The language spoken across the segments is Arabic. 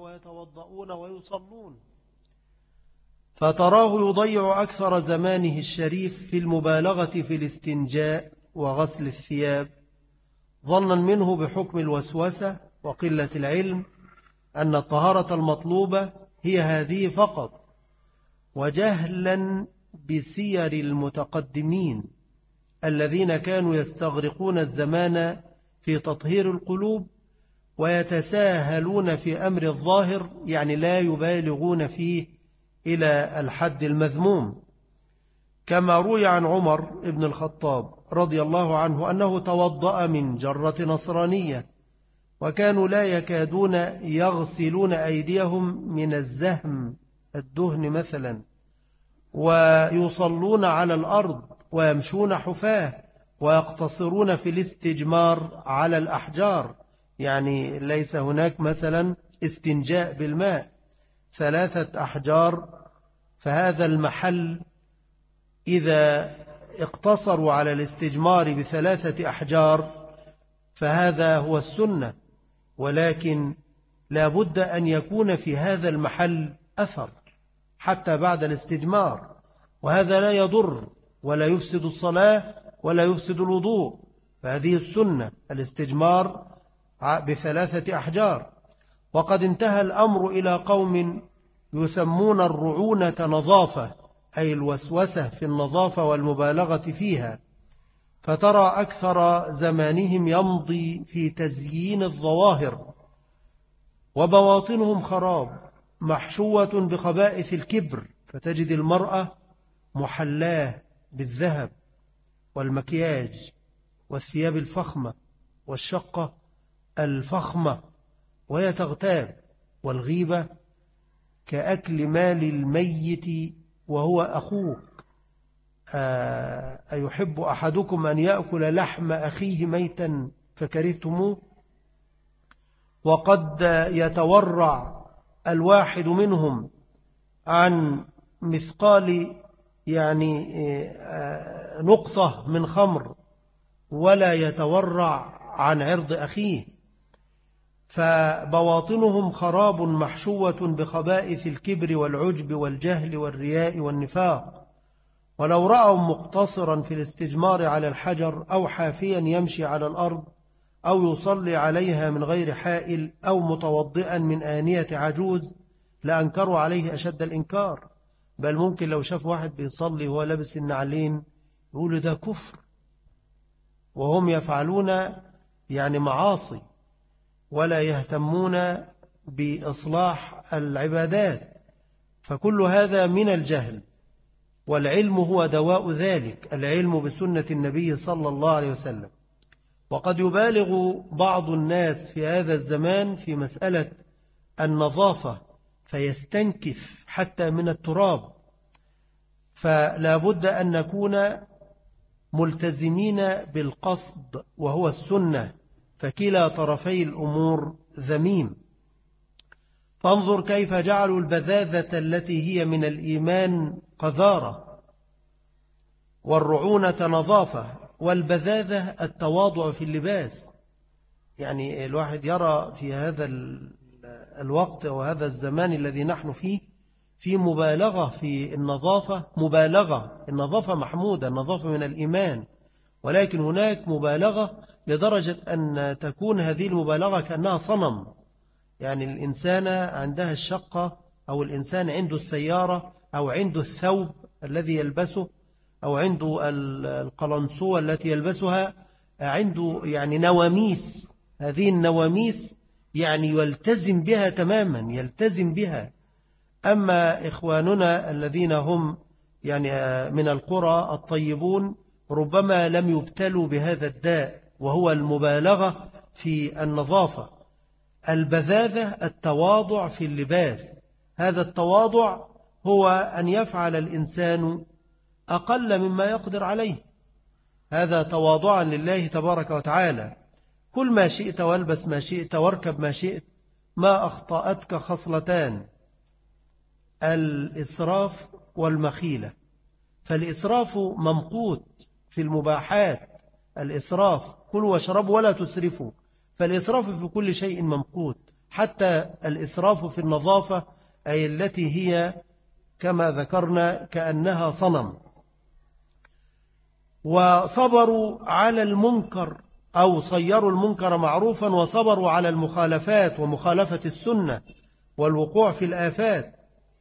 ويتوضؤون ويصلون، فتراه يضيع أكثر زمانه الشريف في المبالغة في الاستنجاء وغسل الثياب، ظنا منه بحكم الوسوسة وقلة العلم أن الطهارة المطلوبة هي هذه فقط، وجهلا بسير المتقدمين الذين كانوا يستغرقون الزمان في تطهير القلوب ويتساهلون في أمر الظاهر، يعني لا يبالغون فيه إلى الحد المذموم، كما روي عن عمر بن الخطاب رضي الله عنه أنه توضأ من جرة نصرانية، وكانوا لا يكادون يغسلون أيديهم من الزهم الدهن مثلا، ويصلون على الأرض ويمشون حفاة، ويقتصرون في الاستجمار على الأحجار، يعني ليس هناك مثلا استنجاء بالماء، 3 أحجار. فهذا المحل إذا اقتصروا على الاستجمار ب3 أحجار فهذا هو السنة، ولكن لا بد أن يكون في هذا المحل أثر حتى بعد الاستجمار، وهذا لا يضر ولا يفسد الصلاة ولا يفسد الوضوء، فهذه السنة الاستجمار ب3 أحجار. وقد انتهى الأمر إلى قوم يسمون الرعونة نظافة، أي الوسوسة في النظافة والمبالغة فيها، فترى أكثر زمانهم يمضي في تزيين الظواهر، وبواطنهم خراب محشوة بخبائث الكبر، فتجد المرأة محلاه بالذهب والمكياج والثياب الفخمة والشقة الفخمة، وهي تغتاب. والغيبة كأكل مال الميت وهو أخوك، أيحب أحدكم أن يأكل لحم أخيه ميتا فكرهتموه؟ وقد يتورع الواحد منهم عن مثقال يعني نقطة من خمر، ولا يتورع عن عرض أخيه، فبواطنهم خراب محشوة بخبائث الكبر والعجب والجهل والرياء والنفاق. ولو رأوا مقتصرا في الاستجمار على الحجر، أو حافيا يمشي على الأرض، أو يصلي عليها من غير حائل، أو متوضئا من آنية عجوز، لأنكروا عليه أشد الإنكار. بل ممكن لو شاف واحد بيصلي وهو لابس النعلين يقولوا ده كفر، وهم يفعلون يعني معاصي ولا يهتمون بإصلاح العبادات. فكل هذا من الجهل، والعلم هو دواء ذلك، العلم بسنة النبي صلى الله عليه وسلم. وقد يبالغ بعض الناس في هذا الزمان في مسألة النظافة فيستنكف حتى من التراب، فلا بد أن نكون ملتزمين بالقصد وهو السنة، فكلا طرفي الأمور ذميم. فانظر كيف جعلوا البذاذة التي هي من الإيمان قذارة، والرعونة نظافة، والبذاذة التواضع في اللباس. يعني الواحد يرى في هذا الوقت وهذا الزمان الذي نحن فيه في مبالغة في النظافة، مبالغة. النظافة محمودة، النظافة من الإيمان، ولكن هناك مبالغة لدرجة أن تكون هذه المبالغة كأنها صنم. يعني الإنسان عندها الشقة، أو الإنسان عنده السيارة، أو عنده الثوب الذي يلبسه، أو عنده القلنسوة التي يلبسها، عنده يعني نواميس. هذه النواميس يعني يلتزم بها تماما، يلتزم بها. أما إخواننا الذين هم يعني من القرى الطيبون ربما لم يبتلوا بهذا الداء، وهو المبالغة في النظافة. البذاذة التواضع في اللباس، هذا التواضع هو أن يفعل الإنسان أقل مما يقدر عليه، هذا تواضعا لله تبارك وتعالى. كل ما شئت والبس ما شئت واركب ما شئت، ما أخطأتك خصلتان: الإسراف والمخيلة. فالإسراف ممقوت في المباحات، الإسراف كلوا واشربوا ولا تسرفوا، فالإسراف في كل شيء ممقوت، حتى الإسراف في النظافة أي التي هي كما ذكرنا كأنها صنم. وصبروا على المنكر أو صيروا المنكر معروفا، وصبروا على المخالفات ومخالفة السنة والوقوع في الآفات.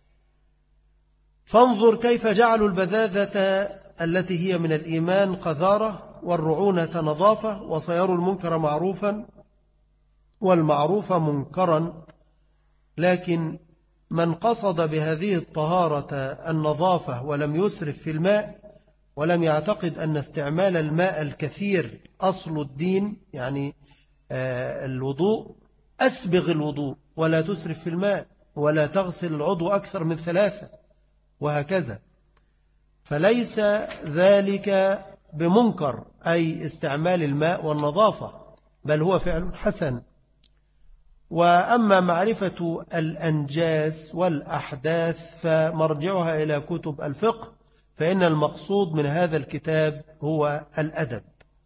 فانظر كيف جعلوا البذاذة التي هي من الإيمان قذارة، والرعونة نظافة، وصيروا المنكر معروفا والمعروف منكرا. لكن من قصد بهذه الطهارة النظافة ولم يسرف في الماء، ولم يعتقد أن استعمال الماء الكثير أصل الدين، يعني الوضوء أسبغ الوضوء ولا تسرف في الماء، ولا تغسل العضو أكثر من 3، وهكذا، فليس ذلك بمنكر أي استعمال الماء والنظافة، بل هو فعل حسن. وأما معرفة الأنجاس والأحداث فمرجعها إلى كتب الفقه، فإن المقصود من هذا الكتاب هو الأدب.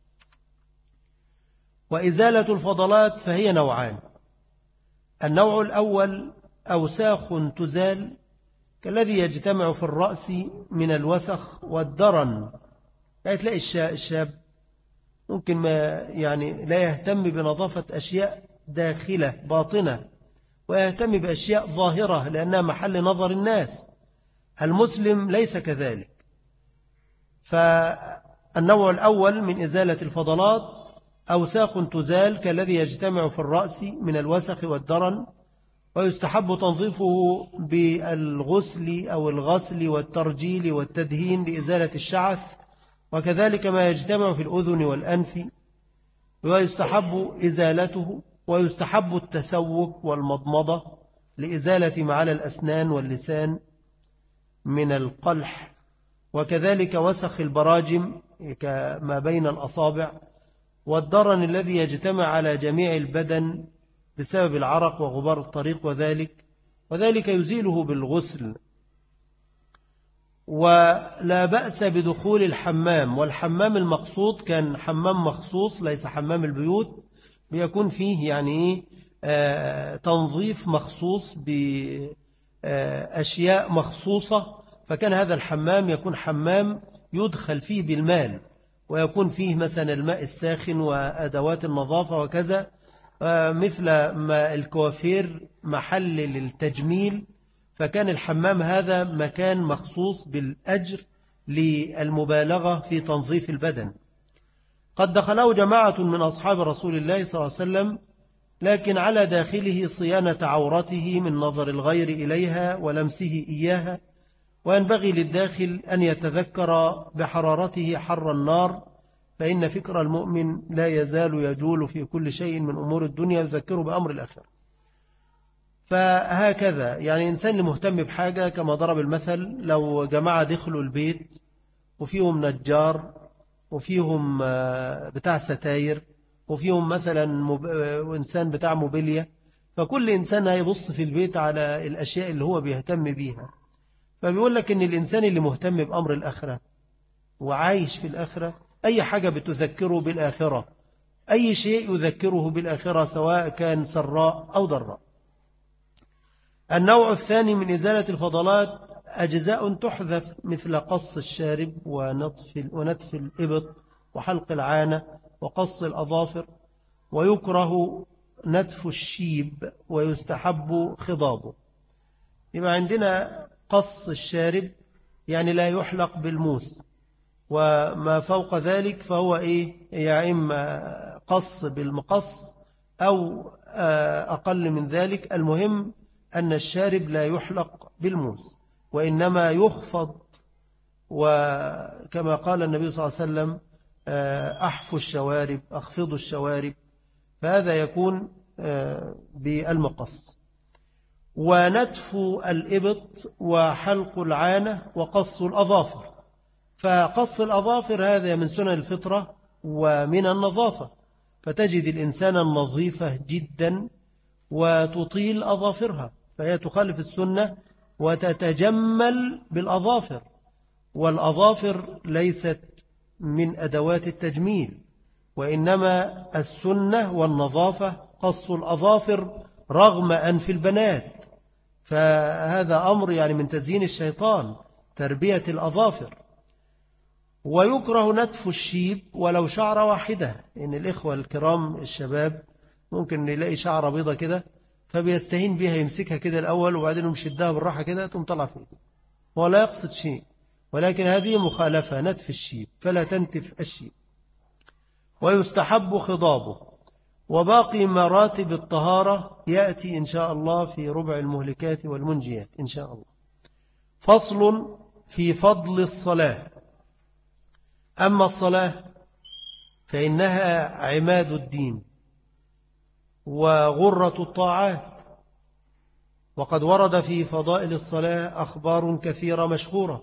وإزالة الفضلات فهي نوعان. النوع الأول أوساخ تزال، كالذي يجتمع في الرأس من الوسخ والدرن. يعني تلاقي الشاب ممكن ما يعني لا يهتم بنظافة أشياء داخلة باطنة، ويهتم بأشياء ظاهرة لأنها محل نظر الناس. المسلم ليس كذلك. فالنوع الأول من إزالة الفضلات أوساخ تزال، كالذي يجتمع في الرأس من الوسخ والدرن، ويستحب تنظيفه بالغسل أو الغسل والترجيل والتدهين لإزالة الشعث، وكذلك ما يجتمع في الأذن والأنف ويستحب إزالته. ويستحب التسوك والمضمضة لإزالة ما على الأسنان واللسان من القلح، وكذلك وسخ البراجم كما بين الأصابع، والدرن الذي يجتمع على جميع البدن بسبب العرق وغبار الطريق، وذلك يزيله بالغسل. ولا بأس بدخول الحمام، والحمام المقصود كان حمام مخصوص ليس حمام البيوت، بيكون فيه يعني تنظيف مخصوص بأشياء مخصوصة. فكان هذا الحمام يكون حمام يدخل فيه بالماء، ويكون فيه مثلا الماء الساخن وأدوات النظافة وكذا، مثل ما الكوافير محل للتجميل. فكان الحمام هذا مكان مخصوص بالأجر للمبالغة في تنظيف البدن. قد دخله جماعة من أصحاب رسول الله صلى الله عليه وسلم، لكن على داخله صيانة عورته من نظر الغير إليها ولمسه إياها. وينبغي للداخل أن يتذكر بحرارته حر النار، فإن فكر المؤمن لا يزال يجول في كل شيء من أمور الدنيا يذكره بأمر الآخرة. فهكذا يعني إنسان مهتم بحاجة، كما ضرب المثل لو جماعة دخلوا البيت وفيهم نجار وفيهم بتاع ستاير وفيهم مثلا إنسان بتاع موبيليا، فكل إنسان هيبص في البيت على الأشياء اللي هو بيهتم بيها. فبيقول لك إن الإنسان اللي مهتم بأمر الآخرة وعايش في الآخرة، أي حاجة بتذكره بالآخرة، أي شيء يذكره بالآخرة سواء كان سراء أو ضراء. النوع الثاني من إزالة الفضلات أجزاء تحذف، مثل قص الشارب ونتف الإبط وحلق العانة وقص الأظافر. ويكره نتف الشيب ويستحب خضابه. يبقى عندنا قص الشارب يعني لا يحلق بالموس، وما فوق ذلك فهو يا إما قص بالمقص أو أقل من ذلك. المهم أن الشارب لا يحلق بالموس وإنما يخفض، وكما قال النبي صلى الله عليه وسلم أحفوا الشوارب أخفضوا الشوارب، فهذا يكون بالمقص. ونتف الإبط وحلق العانة وقص الأظافر. فقص الأظافر هذا من سنن الفطرة ومن النظافة، فتجد الإنسان النظيفة جدا وتطيل أظافرها، فهي تخالف السنة وتتجمل بالأظافر، والأظافر ليست من أدوات التجميل، وإنما السنة والنظافة قص الأظافر رغم أنف البنات، فهذا أمر يعني من تزيين الشيطان، تربية الأظافر. ويكره نتف الشيب ولو شعر واحدة، إن الإخوة الكرام الشباب ممكن يلاقي شعر بيضة كده فبيستهين بها، يمسكها كده الأول وبعدين يمشدها بالراحة كده تقوم طلع فيه، ولا يقصد شيء، ولكن هذه مخالفة، نتف الشيب، فلا تنتف الشيب. ويستحب خضابه. وباقي مراتب الطهارة يأتي إن شاء الله في ربع المهلكات والمنجيات إن شاء الله. فصل في فضل الصلاة. أما الصلاة فإنها عماد الدين وغرة الطاعات، وقد ورد في فضائل الصلاة أخبار كثيرة مشهورة،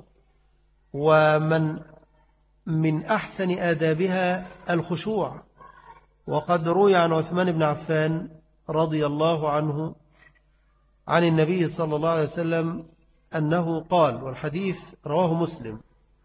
من أحسن آدابها الخشوع. وقد روي عن عثمان بن عفان رضي الله عنه عن النبي صلى الله عليه وسلم أنه قال، والحديث رواه مسلم: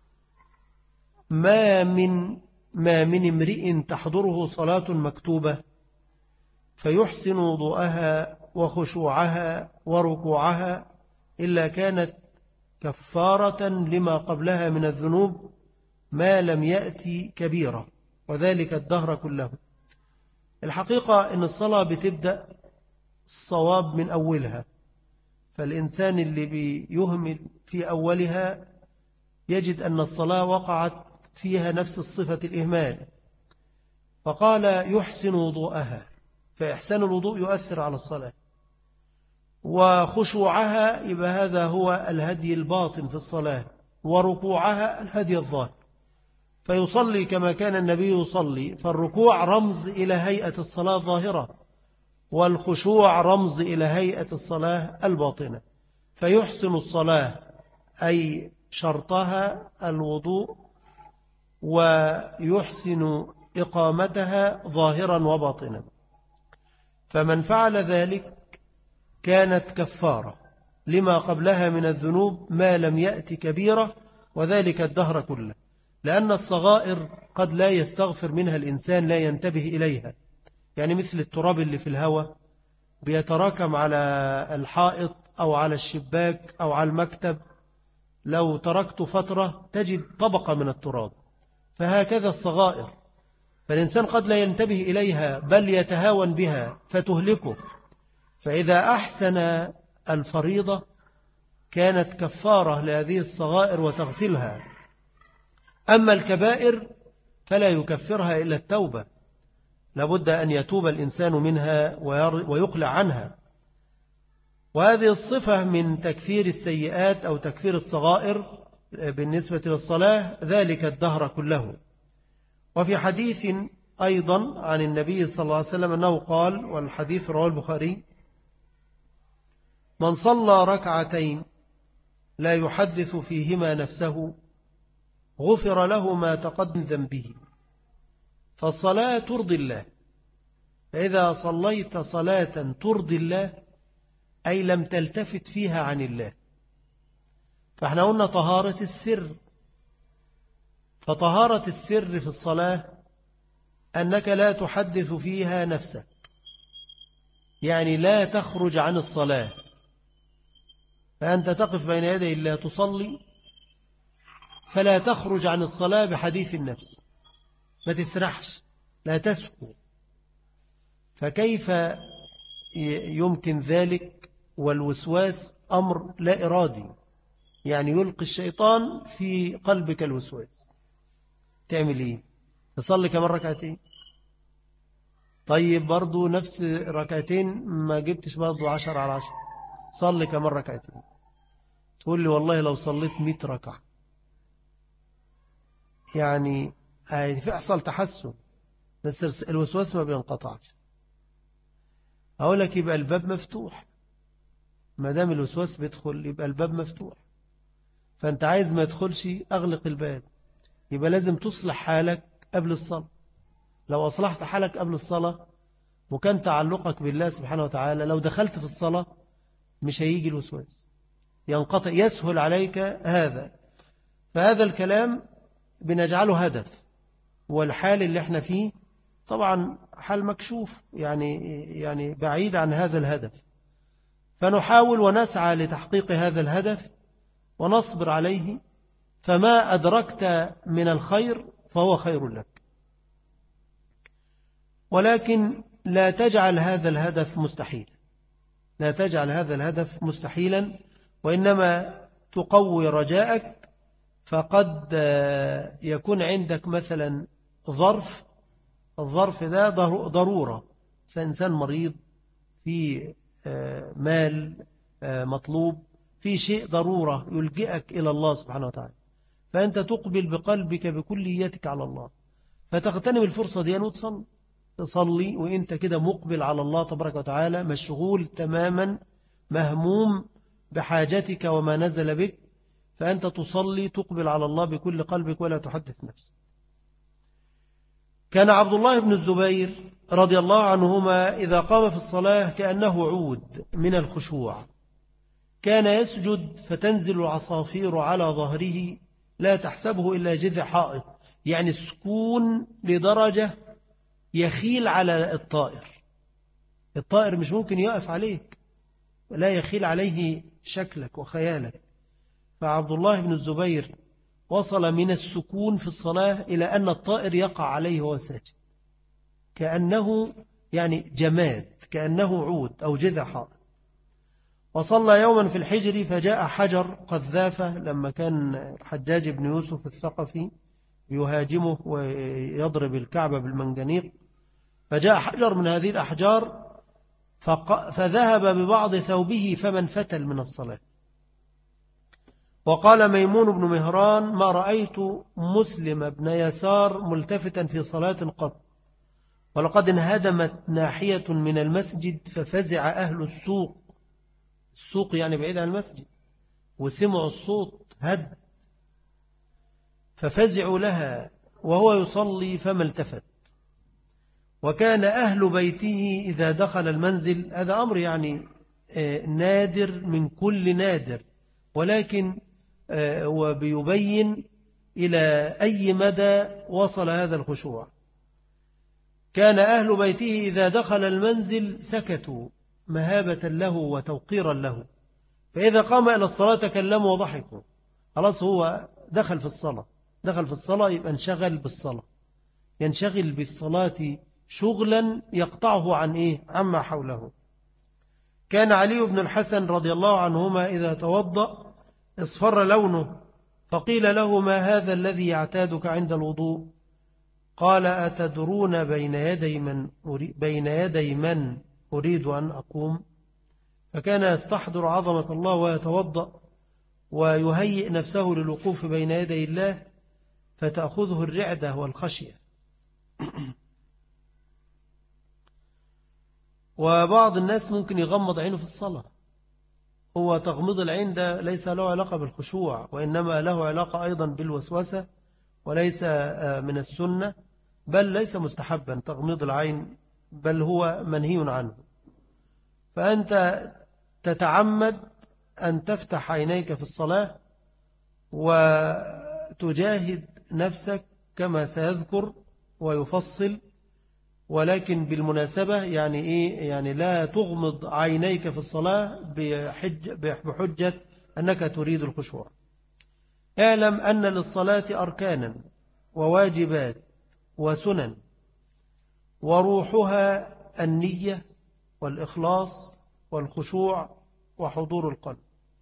ما من امرئ تحضره صلاة مكتوبة فيحسن وضوءها وخشوعها وركوعها إلا كانت كفارة لما قبلها من الذنوب ما لم يأتي كبيرة، وذلك الدهر كله. الحقيقة أن الصلاة بتبدأ الصواب من أولها، فالإنسان اللي بيهمل في أولها يجد أن الصلاة وقعت فيها نفس الصفة الإهمال. فقال يحسن وضوءها، فإحسان الوضوء يؤثر على الصلاة. وخشوعها يبقى هذا هو الهدي الباطن في الصلاة، وركوعها الهدي الظاهر، فيصلي كما كان النبي يصلي، فالركوع رمز إلى هيئة الصلاة الظاهرة، والخشوع رمز إلى هيئة الصلاة الباطنة. فيحسن الصلاة أي شرطها الوضوء، ويحسن إقامتها ظاهرا وباطنا. فمن فعل ذلك كانت كفارة لما قبلها من الذنوب ما لم يأتي كبيرة، وذلك الدهر كله. لأن الصغائر قد لا يستغفر منها الإنسان، لا ينتبه إليها، يعني مثل التراب اللي في الهواء بيتراكم على الحائط أو على الشباك أو على المكتب، لو تركت فترة تجد طبقة من التراب. فهكذا الصغائر، فالإنسان قد لا ينتبه إليها بل يتهاون بها فتهلكه. فإذا أحسن الفريضة كانت كفارة لهذه الصغائر وتغسلها. أما الكبائر فلا يكفرها إلا التوبة، لابد أن يتوب الإنسان منها ويقلع عنها. وهذه الصفة من تكفير السيئات أو تكفير الصغائر بالنسبة للصلاة، ذلك الدهر كله. وفي حديث أيضا عن النبي صلى الله عليه وسلم أنه قال، والحديث رواه البخاري: من صلى ركعتين لا يحدث فيهما نفسه غفر له ما تقدم ذنبه. فالصلاة ترضي الله، فإذا صليت صلاة ترضي الله أي لم تلتفت فيها عن الله. فاحنا قلنا طهارة السر، فطهارة السر في الصلاة أنك لا تحدث فيها نفسك، يعني لا تخرج عن الصلاة، فأنت تقف بين يدي الله تصلي، فلا تخرج عن الصلاة بحديث النفس، ما تسرحش، لا تسهو. فكيف يمكن ذلك والوسواس أمر لا إرادي، يعني يلقي الشيطان في قلبك الوسواس، تعمل إيه؟ تصلي كمان ركعتين؟ طيب برضو نفس ركعتين ما جبتش برضو 10/10، صلي كمان ركعتين. تقول لي والله لو صليت 100 ركعة يعني هيحصل تحسن، بس الوسواس ما بينقطعش. أقول لك يبقى الباب مفتوح، ما دام الوسواس بيدخل يبقى الباب مفتوح، فأنت عايز ما يدخلش أغلق الباب. يبقى لازم تصلح حالك قبل الصلاة. لو أصلحت حالك قبل الصلاة وكان تعلقك بالله سبحانه وتعالى، لو دخلت في الصلاة مش هيجي الوسواس، ينقطع، يسهل عليك هذا. فهذا الكلام بنجعله هدف، والحال اللي احنا فيه طبعا حال مكشوف، يعني بعيد عن هذا الهدف. فنحاول ونسعى لتحقيق هذا الهدف ونصبر عليه، فما أدركت من الخير فهو خير لك، ولكن لا تجعل هذا الهدف مستحيلا، لا تجعل هذا الهدف مستحيلا، وإنما تقوي رجاءك. فقد يكون عندك مثلا الظرف ده ضرورة، إنسان مريض، في مال مطلوب، في شيء ضرورة يلجئك إلى الله سبحانه وتعالى، فأنت تقبل بقلبك بكليتك على الله، فتغتنم الفرصة دي تصلي وإنت كده مقبل على الله تبارك وتعالى، مشغول تماما، مهموم بحاجتك وما نزل بك، فأنت تصلي تقبل على الله بكل قلبك ولا تحدث نفسك. كان عبد الله بن الزبير رضي الله عنهما إذا قام في الصلاة كأنه عود من الخشوع، كان يسجد فتنزل العصافير على ظهره لا تحسبه إلا جذع حائط، يعني السكون لدرجة يخيل على الطائر مش ممكن يقف عليك، ولا يخيل عليه شكلك وخيالك. فعبد الله بن الزبير وصل من السكون في الصلاة إلى أن الطائر يقع عليه وهو ساجد، كأنه يعني جماد، كأنه عود أو جذع حائط. وصلى يوما في الحجر فجاء حجر قذافة، لما كان الحجاج بن يوسف الثقفي يهاجمه ويضرب الكعبة بالمنجنيق، فجاء حجر من هذه الأحجار فذهب ببعض ثوبه فمن فتل من الصلاة. وقال ميمون بن مهران: ما رأيت مسلم بن يسار ملتفتا في صلاة قط، ولقد انهدمت ناحية من المسجد ففزع أهل السوق يعني بعيد عن المسجد، وسمعوا الصوت هد ففزعوا لها وهو يصلي فما التفت. وكان أهل بيته إذا دخل المنزل، هذا أمر يعني نادر من كل نادر، ولكن وبيبين إلى أي مدى وصل هذا الخشوع. كان أهل بيته إذا دخل المنزل سكتوا مهابة له وتوقيرا له، فإذا قام إلى الصلاة تكلموا وضحكوا، خلاص هو دخل في الصلاة يبقى انشغل بالصلاة، ينشغل بالصلاة شغلا يقطعه عن عما حوله. كان علي بن الحسن رضي الله عنهما إذا توضأ اصفر لونه، فقيل له: ما هذا الذي يعتادك عند الوضوء؟ قال: أتدرون بين يدي من أريد أن أقوم؟ فكان يستحضر عظمة الله ويتوضأ ويهيئ نفسه للوقوف بين يدي الله، فتأخذه الرعدة والخشية. وبعض الناس ممكن يغمض عينه في الصلاة، هو تغمض العين ده ليس له علاقة بالخشوع، وإنما له علاقة أيضا بالوسوسة، وليس من السنة، بل ليس مستحبا تغميض العين، بل هو منهي عنه. فأنت تتعمد أن تفتح عينيك في الصلاة وتجاهد نفسك كما سيذكر ويفصل، ولكن بالمناسبة يعني لا تغمض عينيك في الصلاة بحجة أنك تريد الخشوع. اعلم أن للصلاة أركانا وواجبات وسنن، وروحها النية والإخلاص والخشوع وحضور القلب.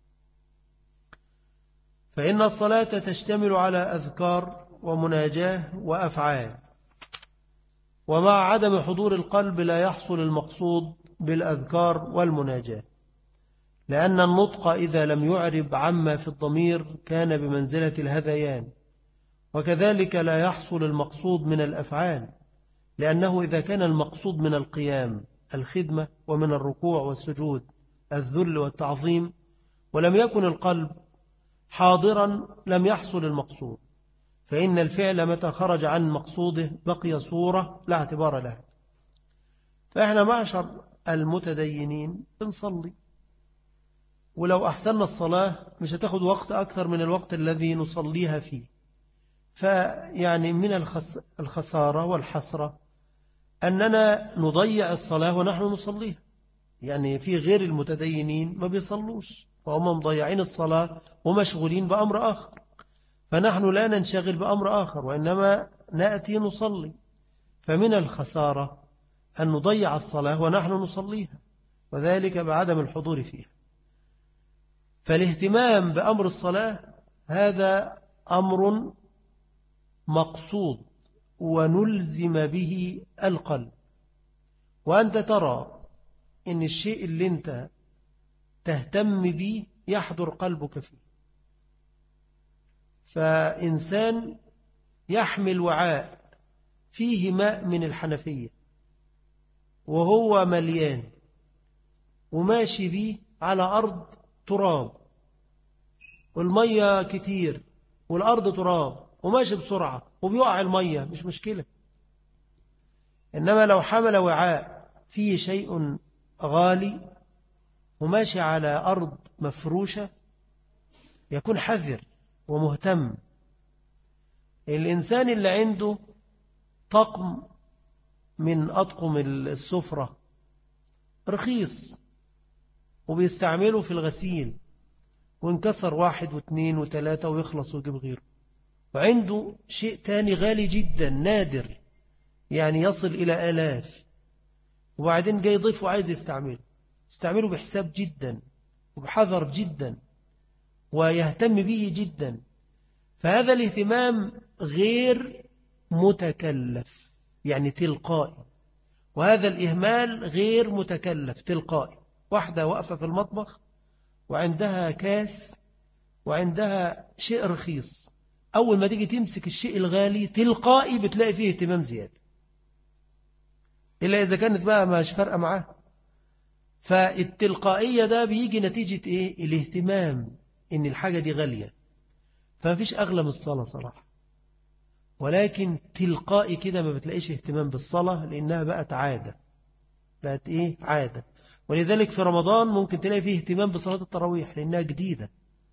فإن الصلاة تشتمل على أذكار ومناجاة وأفعال، ومع عدم حضور القلب لا يحصل المقصود بالأذكار والمناجاة، لأن النطق إذا لم يعرب عما في الضمير كان بمنزلة الهذيان، وكذلك لا يحصل المقصود من الأفعال، لأنه إذا كان المقصود من القيام الخدمة، ومن الركوع والسجود الذل والتعظيم، ولم يكن القلب حاضرا لم يحصل المقصود، فإن الفعل متى خرج عن مقصوده بقي صورة لا اعتبار لها. فإحنا معشر المتدينين بنصلي، ولو أحسننا الصلاة مش هتاخد وقت أكثر من الوقت الذي نصليها فيه، فيعني من الخسارة والحسرة أننا نضيع الصلاة ونحن نصليها. يعني في غير المتدينين ما بيصلوش، فهم مضيعين الصلاة ومشغولين بأمر آخر، فنحن لا ننشغل بأمر آخر وإنما نأتي نصلي. فمن الخسارة أن نضيع الصلاة ونحن نصليها، وذلك بعدم الحضور فيها. فالاهتمام بأمر الصلاة هذا أمر مقصود ونلزم به القلب. وأنت ترى إن الشيء اللي أنت تهتم به يحضر قلبك فيه. فإنسان يحمل وعاء فيه ماء من الحنفية وهو مليان وماشي به على أرض تراب، والمية كتير والأرض تراب، وماشي بسرعة وبيقع المية، مش مشكلة. إنما لو حمل وعاء فيه شيء غالي وماشي على أرض مفروشة يكون حذر ومهتم. الإنسان اللي عنده طقم من أطقم السفرة رخيص وبيستعمله في الغسيل وانكسر 1 و2 و3 ويخلص ويجيب غيره، وعنده شيء تاني غالي جدا نادر يعني يصل إلى آلاف، وبعدين جاي يضيف وعايز يستعمله بحساب جدا وبحذر جدا ويهتم به جدا. فهذا الاهتمام غير متكلف يعني تلقائي، وهذا الإهمال غير متكلف تلقائي. واحدة واقفة في المطبخ وعندها كاس وعندها شيء رخيص، أول ما تيجي تمسك الشيء الغالي تلقائي بتلاقي فيه اهتمام زيادة، إلا إذا كانت بقى مش فارقة معاه. فالتلقائية ده بيجي نتيجة إيه؟ الاهتمام إن الحاجة دي غالية. فمفيش أغلى من الصلاة صراحة، ولكن تلقائي كده ما بتلاقيش اهتمام بالصلاة لأنها بقت عادة، بقت إيه؟ عادة. ولذلك في رمضان ممكن تلاقي فيه اهتمام بصلاة التراويح لأنها جديدة،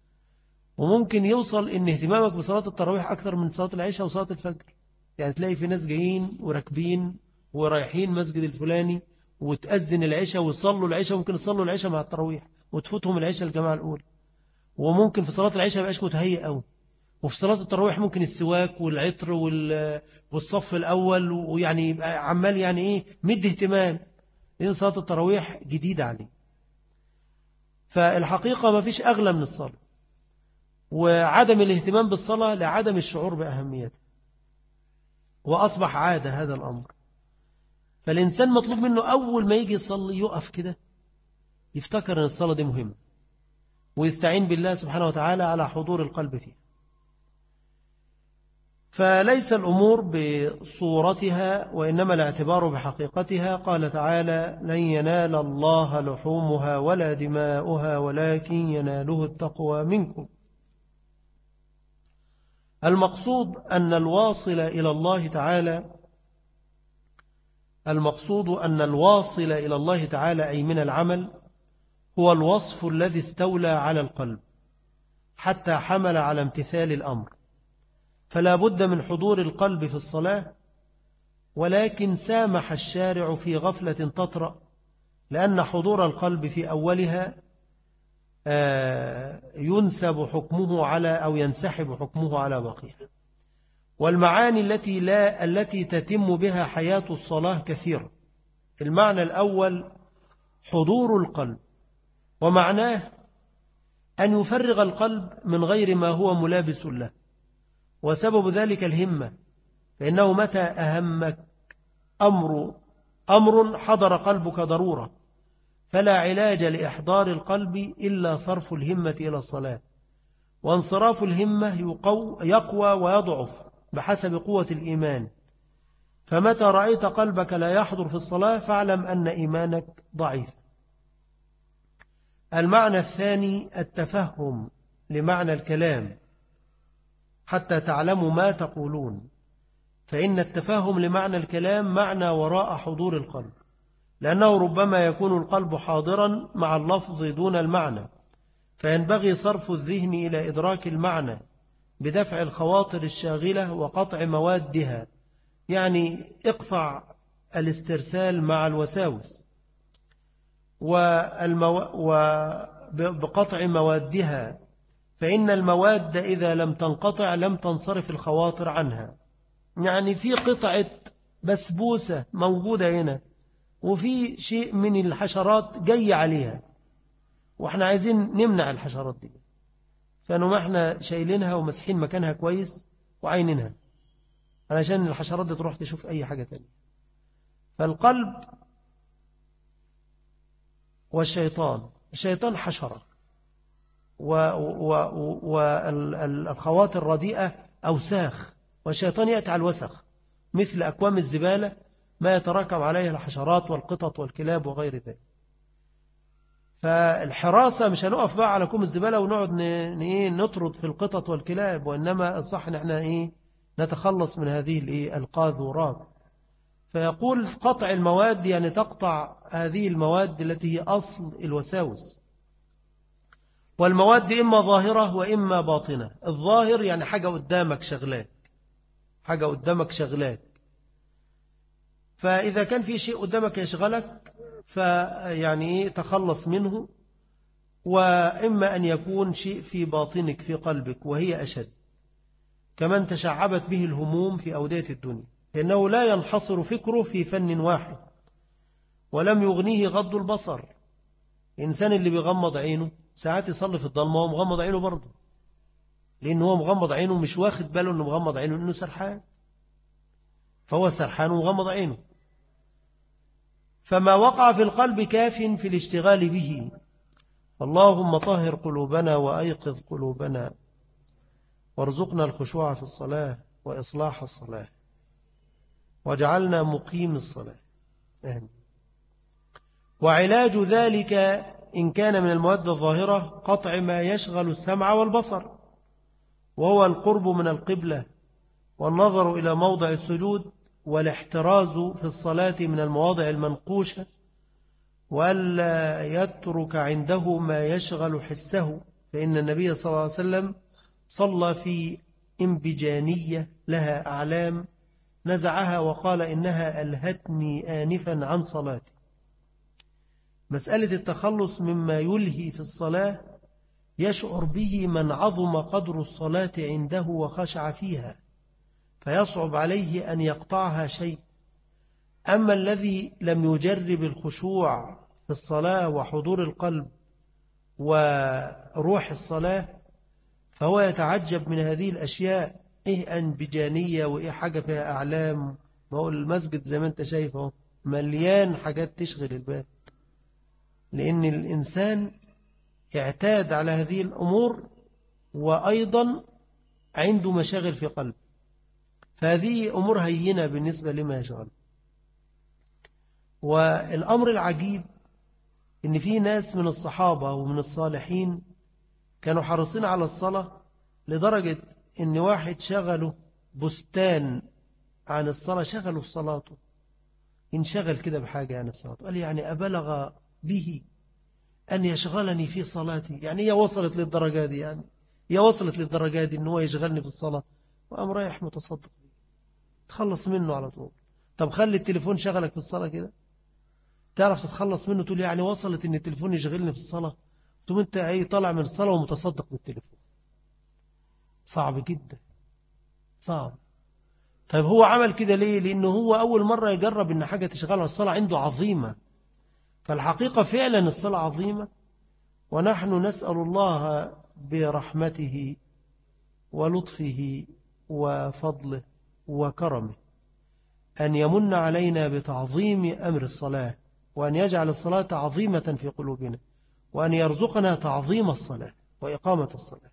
وممكن يوصل إن اهتمامك بصلاة التراويح أكثر من صلاة العشاء وصلاة الفجر. يعني تلاقي في ناس جايين وراكبين ورايحين مسجد الفلاني وتأذن العشاء ويصلوا العشاء، ممكن يصلوا العشاء مع التراويح وتفوتهم العشاء الجماعة الأولى، وممكن في صلاة العشاء مبقاش متهيئ أوي، وفي صلاة التراويح ممكن السواك والعطر والصف الأول، ويعني يبقى عمال يعني إيه مد اهتمام، لأن صلاة التراويح جديدة عليه. فالحقيقة ما فيش أغلى من الصلاة، وعدم الاهتمام بالصلاة لعدم الشعور بأهميتها، وأصبح عادة هذا الأمر. فالإنسان مطلوب منه أول ما يجي يصلي يقف كده يفتكر أن الصلاة دي مهمة، ويستعين بالله سبحانه وتعالى على حضور القلب فيه. فليس الأمور بصورتها وإنما الاعتبار بحقيقتها. قال تعالى: لن ينال الله لحومها ولا دماؤها ولكن يناله التقوى منكم. المقصود أن الواصل إلى الله تعالى أي من العمل هو الوصف الذي استولى على القلب حتى حمل على امتثال الأمر. فلا بد من حضور القلب في الصلاة، ولكن سامح الشارع في غفلة تطرأ، لأن حضور القلب في أولها ينسب حكمه على أو ينسحب حكمه على باقيها. والمعاني التي تتم بها حياة الصلاة كثيرة. المعنى الأول حضور القلب، ومعناه أن يفرغ القلب من غير ما هو ملابس له، وسبب ذلك الهمة، فإنه متى أهمك أمر حضر قلبك ضرورة، فلا علاج لإحضار القلب إلا صرف الهمة إلى الصلاة. وانصراف الهمة يقوى ويضعف بحسب قوة الإيمان، فمتى رأيت قلبك لا يحضر في الصلاة فاعلم أن إيمانك ضعيف. المعنى الثاني التفهم لمعنى الكلام حتى تعلموا ما تقولون، فإن التفهم لمعنى الكلام معنى وراء حضور القلب، لأنه ربما يكون القلب حاضرا مع اللفظ دون المعنى، فينبغي صرف الذهن إلى إدراك المعنى بدفع الخواطر الشاغلة وقطع موادها. يعني اقطع الاسترسال مع الوساوس وبقطع موادها، فإن المواد إذا لم تنقطع لم تنصرف الخواطر عنها. يعني في قطعة بسبوسة موجودة هنا وفي شيء من الحشرات جاي عليها، وإحنا عايزين نمنع الحشرات دي، فنما إحنا شايلينها ومسحين مكانها كويس وعينينها علشان الحشرات دي تروح تشوف أي حاجة تانية. فالقلب والشيطان، الشيطان حشرة والخواطر الرديئة أوساخ، والشيطان يأتي على الوسخ مثل أكوام الزبالة ما يتراكم عليها الحشرات والقطط والكلاب وغير ذلك. فالحراسة مش هنقف بقى على كوم الزبالة ونقعد نطرد في القطط والكلاب، وإنما الصح ان احنا نتخلص من هذه القاذورات. فيقول قطع المواد يعني تقطع هذه المواد التي هي أصل الوساوس. والمواد إما ظاهرة وإما باطنة. الظاهر يعني حاجة قدامك شغلاك، حاجة قدامك شغلاك، فإذا كان في شيء قدامك يشغلك فيعني تخلص منه. وإما أن يكون شيء في باطنك في قلبك وهي أشد، كمن تشعبت به الهموم في أودية الدنيا، لأنه لا ينحصر فكره في فن واحد ولم يغنيه غض البصر. الإنسان اللي بيغمض عينه ساعات يصلي في الضلمة وهو مغمض عينه برضه، لأنه هو مغمض عينه مش واخد باله أنه مغمض عينه، أنه سرحان، فهو سرحان ومغمض عينه. فما وقع في القلب كاف في الاشتغال به. اللهم طهر قلوبنا وأيقظ قلوبنا وارزقنا الخشوع في الصلاة وإصلاح الصلاة واجعلنا مقيم الصلاة. وعلاج ذلك إن كان من المواد الظاهرة قطع ما يشغل السمع والبصر، وهو القرب من القبلة والنظر إلى موضع السجود والاحتراز في الصلاة من المواضع المنقوشة، وألا يترك عنده ما يشغل حسه. فإن النبي صلى الله عليه وسلم صلى في إنبجانية لها أعلام نزعها وقال إنها ألهتني آنفا عن صلاتي. مسألة التخلص مما يلهي في الصلاة يشعر به من عظم قدر الصلاة عنده وخشع فيها، فيصعب عليه أن يقطعها شيء. أما الذي لم يجرب الخشوع في الصلاة وحضور القلب وروح الصلاة فهو يتعجب من هذه الأشياء. إيه أنبجانية وإيه حاجة فيها أعلام؟ ما هو المسجد زي ما أنت شايفه مليان حاجات تشغل البال، لأن الإنسان اعتاد على هذه الأمور وأيضا عنده مشاغل في قلب، فهذه أمور هينة بالنسبة لما يشغل. والأمر العجيب إن في ناس من الصحابة ومن الصالحين كانوا حريصين على الصلاة لدرجة إن واحد شغله بستان عن الصلاة، شغله في صلاته، انشغل كده بحاجة عن الصلاة، قال يعني أبلغ به أن يشغلني في صلاتي. يعني هي وصلت للدرجة دي، يعني هي وصلت للدرجة دي إن هو يشغلني في الصلاة، وقام رايح متصدق تخلص منه على طول. طب خلي التليفون شغلك في الصلاة كده تعرف تتخلص منه؟ تقول يعني وصلت إن التليفون يشغلني في الصلاة، ثم أنت طالع من الصلاة ومتصدق بالتليفون. صعب جدا، صعب. طيب هو عمل كده ليه؟ لأنه هو أول مرة يجرب إن حاجة تشغله. الصلاة عنده عظيمة، فالحقيقة فعلا الصلاة عظيمة، ونحن نسأل الله برحمته ولطفه وفضله وكرمه أن يمن علينا بتعظيم أمر الصلاة، وأن يجعل الصلاة عظيمة في قلوبنا، وأن يرزقنا تعظيم الصلاة وإقامة الصلاة.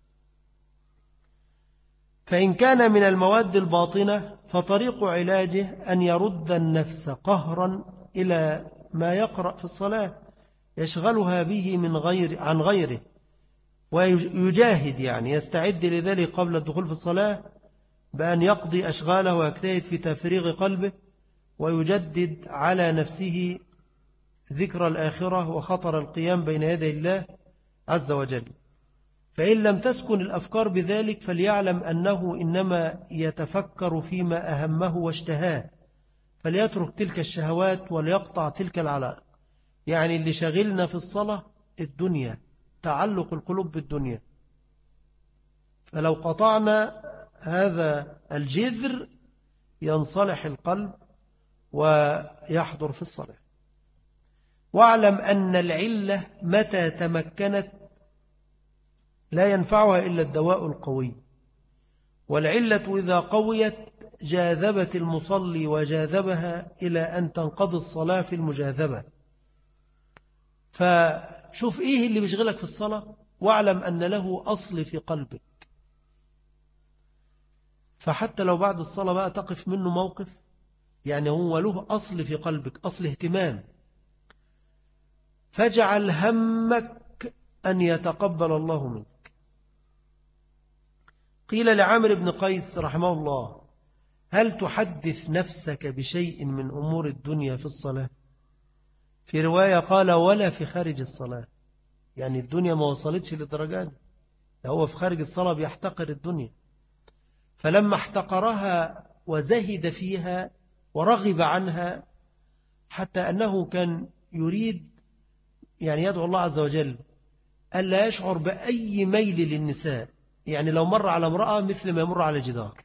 فإن كان من المواد الباطنة فطريق علاجه أن يرد النفس قهرا إلى ما يقرأ في الصلاة يشغلها به عن غيره، ويجاهد يعني يستعد لذلك قبل الدخول في الصلاة بأن يقضي أشغاله ويجتهد في تفريغ قلبه، ويجدد على نفسه ذكر الآخرة وخطر القيام بين يدي الله عز وجل. فإن لم تسكن الأفكار بذلك فليعلم أنه إنما يتفكر فيما أهمه واشتهاه، فليترك تلك الشهوات وليقطع تلك العلائق. يعني اللي شغلنا في الصلاة الدنيا، تعلق القلوب بالدنيا، فلو قطعنا هذا الجذر ينصلح القلب ويحضر في الصلاة. واعلم أن العلة متى تمكنت لا ينفعها إلا الدواء القوي، والعلة إذا قويت جاذبت المصلي وجاذبها إلى أن تنقضي الصلاة في المجاذبة. فشوف إيه اللي بيشغلك في الصلاة، واعلم أن له أصل في قلبك. فحتى لو بعد الصلاة بقى تقف منه موقف، يعني هو له أصل في قلبك، أصل اهتمام، فاجعل همك أن يتقبل الله منك. قيل لعامر بن قيس رحمه الله: هل تحدث نفسك بشيء من أمور الدنيا في الصلاة؟ في رواية قال: ولا في خارج الصلاة. يعني الدنيا ما وصلتش للدرجات، هو في خارج الصلاة بيحتقر الدنيا. فلما احتقرها وزهد فيها ورغب عنها، حتى أنه كان يريد يعني يدعو الله عز وجل ألا يشعر بأي ميل للنساء، يعني لو مر على امرأة مثل ما يمر على جدار،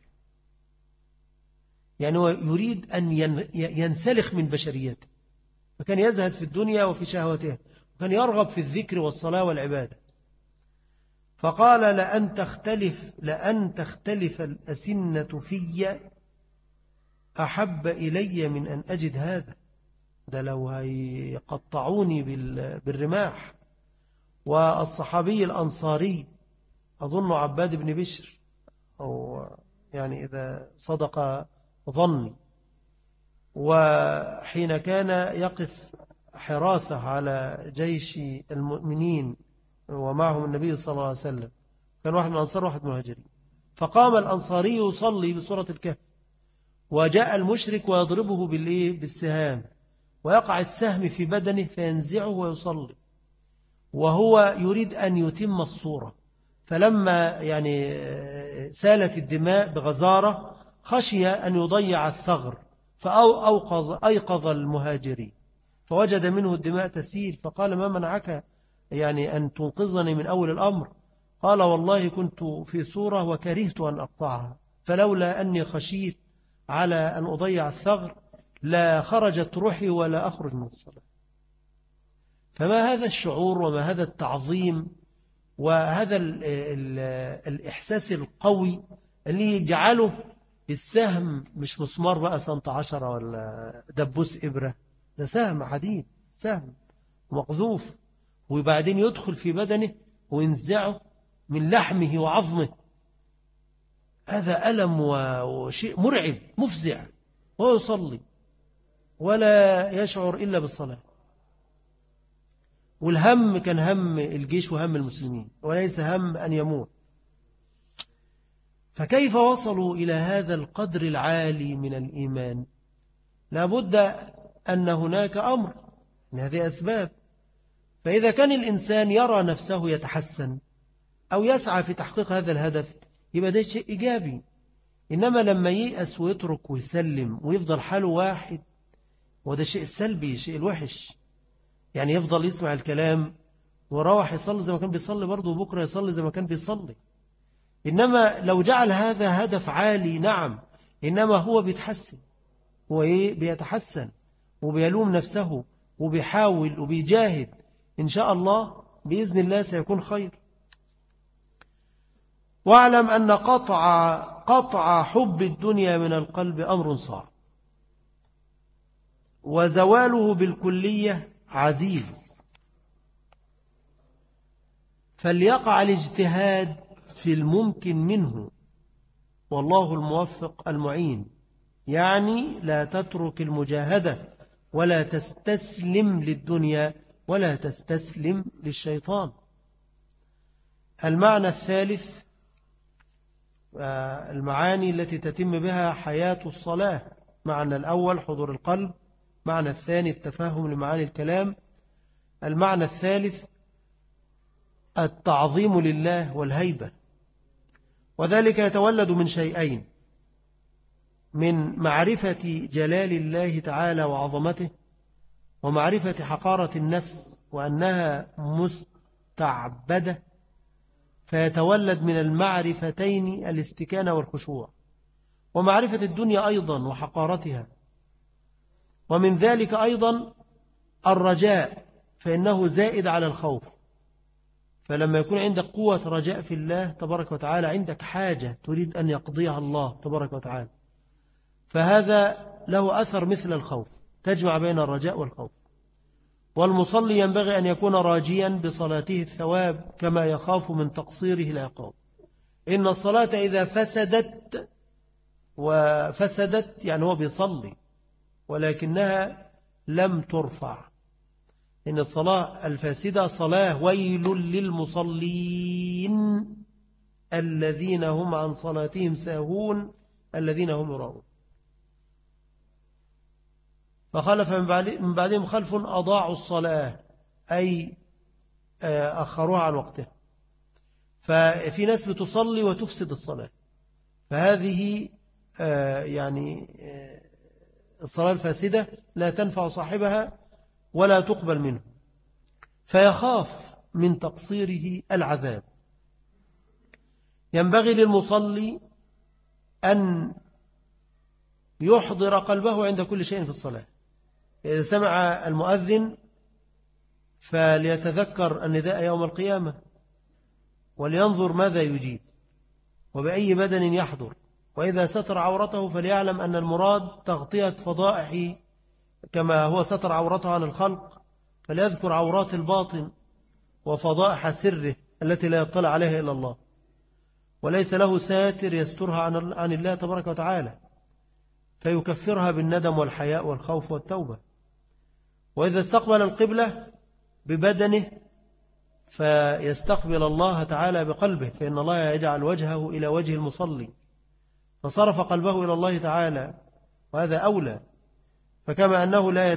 يعني هو يريد أن ينسلخ من بشريته، فكان يزهد في الدنيا وفي شهوتها، وكان يرغب في الذكر والصلاة والعبادة. فقال: لأن تختلف الأسنة في أحب إلي من أن أجد هذا، ده لو هيقطعوني بالرماح. والصحابي الأنصاري أظن عباد بن بشر، أو يعني إذا صدق ظني، وحين كان يقف حراسة على جيش المؤمنين ومعهم النبي صلى الله عليه وسلم، كان واحد من الأنصار واحد مهاجرين، فقام الأنصاري يصلي بسورة الكهف، وجاء المشرك ويضربه بالسهام، ويقع السهم في بدنه فينزعه ويصلي، وهو يريد أن يتم الصورة. فلما يعني سالت الدماء بغزارة خشي أن يضيع الثغر، أيقظ المهاجرين، فوجد منه الدماء تسيل، فقال: ما منعك يعني أن تنقذني من أول الأمر؟ قال: والله كنت في صورة وكرهت أن أقطعها، فلولا أني خشيت على أن أضيع الثغر لا خرجت روحي ولا أخرج من الصلاة. فما هذا الشعور وما هذا التعظيم وهذا الإحساس القوي اللي يجعله السهم مش مسمار بقى سنت 10 ولا دبوس إبرة، ده سهم حديد، سهم مقذوف، وبعدين يدخل في بدنه وينزعه من لحمه وعظمه. هذا ألم وشيء مرعب مفزع، وهو يصلي ولا يشعر إلا بالصلاة. والهم كان هم الجيش وهم المسلمين، وليس هم أن يموت. فكيف وصلوا إلى هذا القدر العالي من الإيمان؟ لابد أن هناك أمر من هذه أسباب. فإذا كان الإنسان يرى نفسه يتحسن أو يسعى في تحقيق هذا الهدف، يبقى ده شيء إيجابي. إنما لما ييأس ويترك ويسلم ويفضل حاله واحد، وده شيء السلبي، شيء الوحش. يعني يفضل يسمع الكلام وروح يصلي زي ما كان بيصلي برضه، وبكرة يصلي زي ما كان بيصلي. إنما لو جعل هذا هدف عالي، نعم، إنما هو بيتحسن، هو بيتحسن وبيلوم نفسه وبيحاول وبيجاهد، إن شاء الله بإذن الله سيكون خير. واعلم أن قطع حب الدنيا من القلب أمر صعب، وزواله بالكلية عزيز، فليقع الاجتهاد في الممكن منه، والله الموفق المعين. يعني لا تترك المجاهدة، ولا تستسلم للدنيا، ولا تستسلم للشيطان. المعنى الثالث، المعاني التي تتم بها حياة الصلاة: معنى الأول حضور القلب، معنى الثاني التفاهم لمعاني الكلام، المعنى الثالث التعظيم لله والهيبة. وذلك يتولد من شيئين: من معرفة جلال الله تعالى وعظمته، ومعرفة حقارة النفس وأنها مستعبدة، فيتولد من المعرفتين الاستكانة والخشوع، ومعرفة الدنيا أيضا وحقارتها. ومن ذلك أيضا الرجاء، فإنه زائد على الخوف. فلما يكون عندك قوة رجاء في الله تبارك وتعالى، عندك حاجة تريد أن يقضيها الله تبارك وتعالى، فهذا له أثر مثل الخوف، تجمع بين الرجاء والخوف. والمصلي ينبغي أن يكون راجيا بصلاته الثواب كما يخاف من تقصيره العقاب. إن الصلاة إذا فسدت يعني هو بيصلي ولكنها لم ترفع. إن الصلاة الفاسدة صلاة ويل للمصلين الذين هم عن صلاتهم ساهون الذين هم يراءون. فخلف من بعدهم خلف أضاعوا الصلاة، أي أخروها عن وقتها. ففي ناس بتصلي وتفسد الصلاة، فهذه يعني الصلاة الفاسدة لا تنفع صاحبها ولا تقبل منه، فيخاف من تقصيره العذاب. ينبغي للمصلي أن يحضر قلبه عند كل شيء في الصلاة. إذا سمع المؤذن فليتذكر النداء يوم القيامة، ولينظر ماذا يجيب وبأي بدن يحضر. وإذا ستر عورته فليعلم أن المراد تغطية فضائح كما هو ستر عورته عن الخلق، فليذكر عورات الباطن وفضائح سره التي لا يطلع عليها إلا الله، وليس له ساتر يسترها عن الله تبارك وتعالى، فيكفرها بالندم والحياء والخوف والتوبة. وإذا استقبل القبلة ببدنه فيستقبل الله تعالى بقلبه، فإن الله يجعل وجهه إلى وجه المصلي، فصرف قلبه إلى الله تعالى، وهذا أولى. فكما أنه لا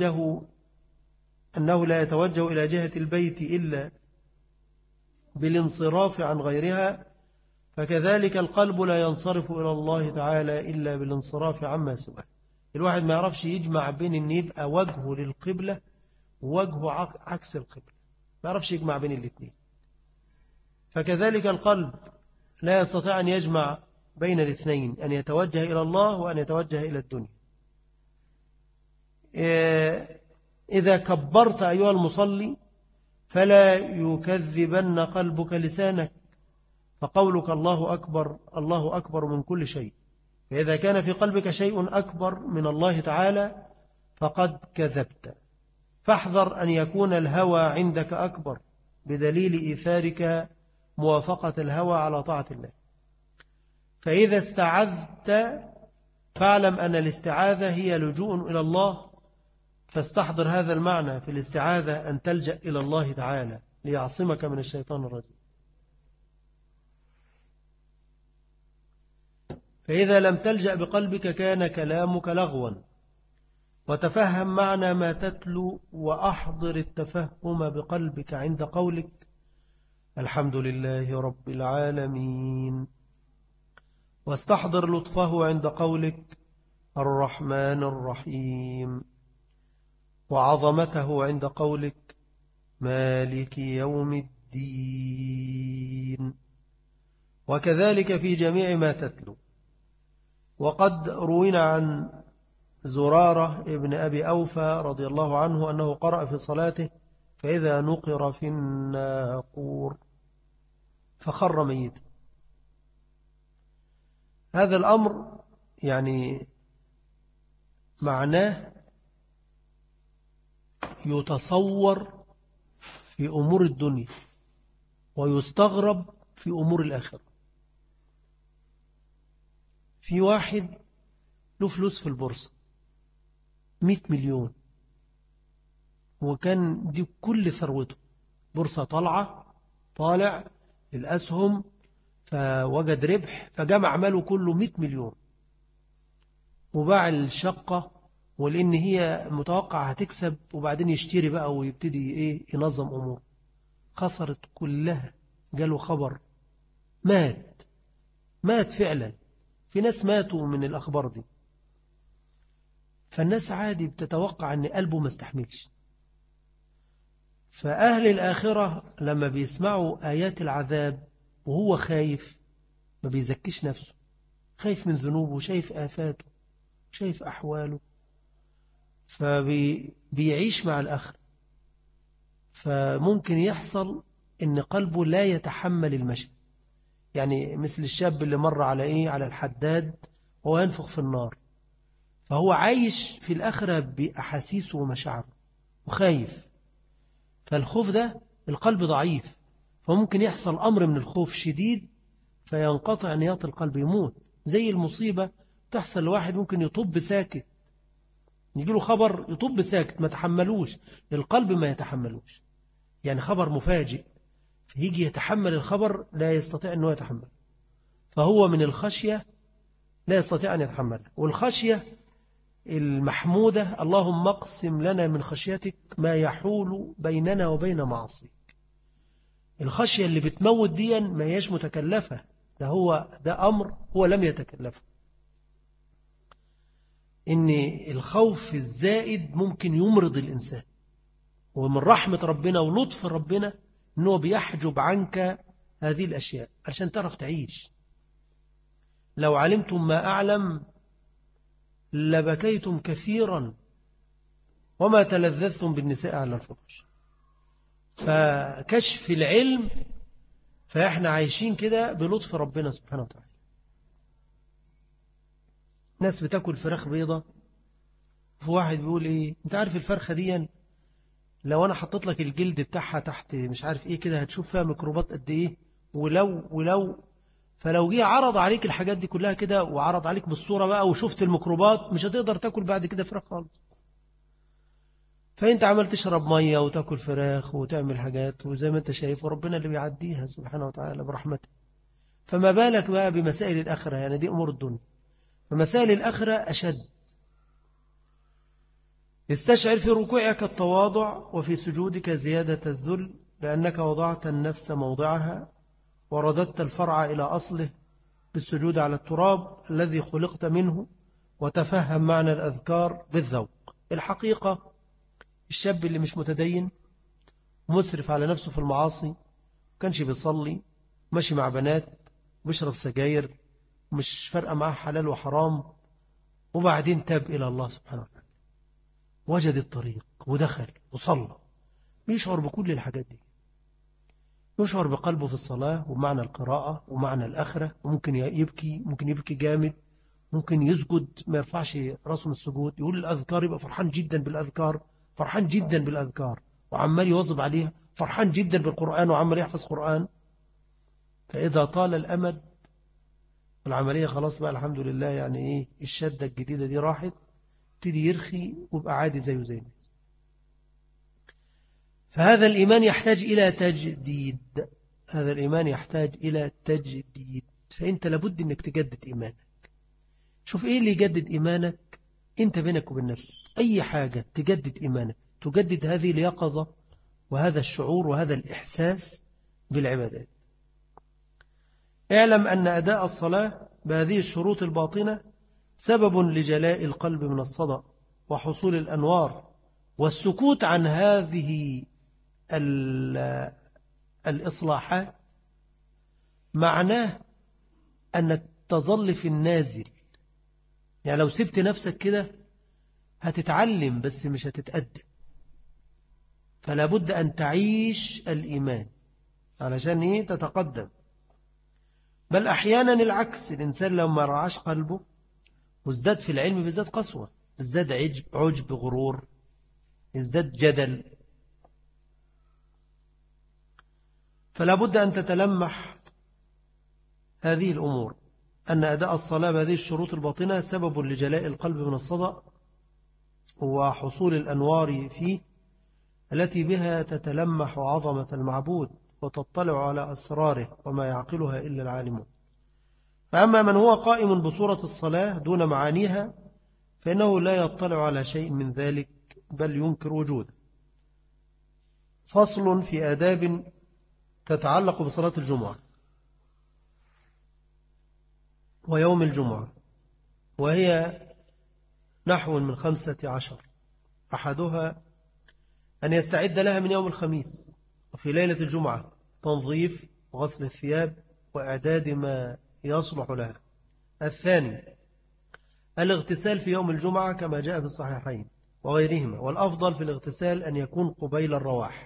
يتوجه إلى جهة البيت إلا بالانصراف عن غيرها، فكذلك القلب لا ينصرف إلى الله تعالى إلا بالانصراف عما سواه. الواحد ما يعرفش يجمع بين أن يبقى وجهه للقبلة ووجهه عكس القبلة، ما يعرفش يجمع بين الاثنين. فكذلك القلب لا يستطيع أن يجمع بين الاثنين، أن يتوجه إلى الله وأن يتوجه إلى الدنيا. إذا كبرت أيها المصلي فلا يكذبن قلبك لسانك، فقولك الله أكبر الله أكبر من كل شيء. فإذا كان في قلبك شيء أكبر من الله تعالى فقد كذبت. فاحذر أن يكون الهوى عندك أكبر، بدليل إيثارك موافقة الهوى على طاعة الله. فإذا استعذت فاعلم أن الاستعاذة هي لجوء إلى الله، فاستحضر هذا المعنى في الاستعاذة، أن تلجأ إلى الله تعالى ليعصمك من الشيطان الرجيم. فإذا لم تلجأ بقلبك كان كلامك لغوا، وتفهم معنى ما تتلو، وأحضر التفهم بقلبك عند قولك الحمد لله رب العالمين، واستحضر لطفه عند قولك الرحمن الرحيم، وعظمته عند قولك مالك يوم الدين، وكذلك في جميع ما تتلو. وقد روينا عن زرارة ابن أبي أوفى رضي الله عنه أنه قرأ في صلاته فإذا نقر في الناقور فخر ميتا. هذا الأمر يعني معناه يتصور في أمور الدنيا ويستغرب في أمور الآخرة. في واحد له فلوس في البورصة 100 مليون، وكان دي كل ثروته، بورصة طالع الأسهم فوجد ربح، فجمع ماله كله 100 مليون، وباع الشقة ولأن هي متوقع هتكسب، وبعدين يشتري بقى ويبتدي ينظم أمور، خسرت كلها. جاله خبر مات فعلا، في ناس ماتوا من الأخبار دي، فالناس عادي بتتوقع أن قلبه ما استحملش. فأهل الآخرة لما بيسمعوا آيات العذاب وهو خايف ما بيزكيش نفسه، خايف من ذنوبه، شايف آفاته، شايف أحواله، فبيعيش مع الآخر. فممكن يحصل إن قلبه لا يتحمل المشي، يعني مثل الشاب اللي مر على الحداد وهو ينفخ في النار، فهو عايش في الآخرة بأحاسيسه ومشاعره وخايف. فالخوف ده القلب ضعيف، فممكن يحصل أمر من الخوف شديد فينقطع نياط القلب، يموت. زي المصيبة تحصل لواحد ممكن يطب ساكت، يجيله خبر يطب ساكت ما تحملوش، القلب ما يتحملوش، يعني خبر مفاجئ فيجي يتحمل الخبر لا يستطيع أنه يتحمل، فهو من الخشية لا يستطيع أن يتحمل. والخشية المحمودة اللهم اقسم لنا من خشيتك ما يحول بيننا وبين معصيك. الخشية اللي بتموت دي ما هيش متكلفة، ده أمر هو لم يتكلفه. إن الخوف الزائد ممكن يمرض الإنسان، ومن رحمة ربنا ولطف ربنا أنه بيحجب عنك هذه الأشياء عشان تعرف تعيش. لو علمتم ما أعلم لبكيتم كثيرا وما تلذذتم بالنساء على الفرش. فكشف العلم، فإحنا عايشين كده بلطف ربنا سبحانه وتعالى. ناس بتاكل فراخ بيضة، في واحد بيقول إيه، أنت عارف الفرخة دي لو أنا حطيت لك الجلد بتاعها تحت مش عارف إيه كده هتشوف فيها ميكروبات قد إيه، ولو فلو جه عرض عليك الحاجات دي كلها كده وعرض عليك بالصورة بقى وشفت الميكروبات مش هتقدر تاكل بعد كده فراخ خالص. فأنت عمال تشرب مية وتاكل فراخ وتعمل حاجات وزي ما أنت شايف، وربنا اللي بيعديها سبحانه وتعالى برحمته. فما بالك بقى بمسائل الآخرة، يعني دي أمور الدنيا، فمسائل الآخرة أشد. استشعر في ركوعك التواضع وفي سجودك زيادة الذل، لأنك وضعت النفس موضعها ورددت الفرع إلى أصله بالسجود على التراب الذي خلقت منه، وتفهم معنى الأذكار بالذوق. الحقيقة الشاب اللي مش متدين مسرف على نفسه في المعاصي، كانش بيصلي، ماشي مع بنات، بيشرب سجاير، مش فارقة معاه حلال وحرام، وبعدين تاب إلى الله سبحانه وتعالى، وجد الطريق ودخل وصلى، بيشعر بكل الحاجات دي، يشعر بقلبه في الصلاة ومعنى القراءة ومعنى الآخرة، وممكن يبكي جامد، ممكن يسجد ما يرفعش راسه من السجود، يقول الأذكار يبقى فرحان جدا بالأذكار، فرحان جدا بالأذكار وعمال يواظب عليها، فرحان جدا بالقرآن وعمال يحفظ قرآن. فإذا طال الأمد والعملية خلاص بقى الحمد لله، يعني إيه الشدة الجديدة دي راحت، ابتدي يرخي ويبقى عادي زيه زي الناس. فهذا الإيمان يحتاج إلى تجديد، هذا الإيمان يحتاج إلى تجديد، فأنت لابد أنك تجدد إيمانك. شوف إيه اللي يجدد إيمانك؟ أنت بينك وبين نفسك أي حاجة تجدد إيمانك، تجدد هذه اليقظة وهذا الشعور وهذا الإحساس بالعبادات. اعلم أن أداء الصلاة بهذه الشروط الباطنة سبب لجلاء القلب من الصدى وحصول الأنوار، والسكوت عن هذه الإصلاحات معناه أنك تظل في النازل. يعني لو سبت نفسك كده هتتعلم بس مش هتتقدم، فلا بد أن تعيش الإيمان علشان إيه تتقدم. بل أحيانا العكس، الإنسان لو ما رعاش قلبه وازداد في العلم بيزداد قسوة، ازداد عجب غرور، ازداد جدل. فلا بد أن تتلمح هذه الأمور، أن أداء الصلاة بهذه الشروط الباطنة سبب لجلاء القلب من الصدى وحصول الأنوار فيه التي بها تتلمح عظمة المعبود وتطلع على أسراره وما يعقلها إلا العالمون. فأما من هو قائم بصورة الصلاة دون معانيها فإنه لا يطلع على شيء من ذلك بل ينكر وجوده. فصل في آداب تتعلق بصلاة الجمعة. ويوم الجمعة، وهي نحو من 15. أحدها أن يستعد لها من يوم الخميس، وفي ليلة الجمعة تنظيف وغسل الثياب وإعداد ما يصلح لها. الثاني الاغتسال في يوم الجمعة كما جاء في الصحيحين وغيرهما، والأفضل في الاغتسال أن يكون قبيل الرواح.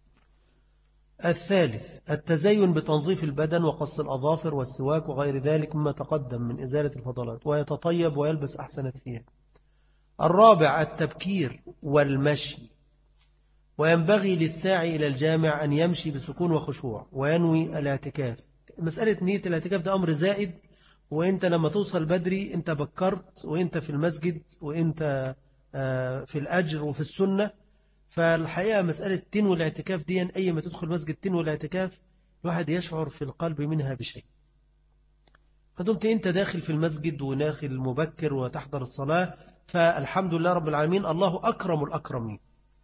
الثالث التزين بتنظيف البدن وقص الأظافر والسواك وغير ذلك مما تقدم من إزالة الفضلات، ويتطيب ويلبس أحسن الثياب. الرابع التبكير والمشي، وينبغي للساعي إلى الجامع أن يمشي بسكون وخشوع وينوي الاعتكاف. مسألة نية الاعتكاف ده أمر زائد، وإنت لما توصل بدري أنت بكرت، وإنت في المسجد، وإنت في الأجر وفي السنة. فالحقيقة مسألة تنوي الاعتكاف دي أي ما تدخل مسجد تنوي الاعتكاف، الواحد يشعر في القلب منها بشيء. فدمت أنت داخل في المسجد وداخل مبكر وتحضر الصلاة، فالحمد لله رب العالمين، الله أكرم الأكرمين.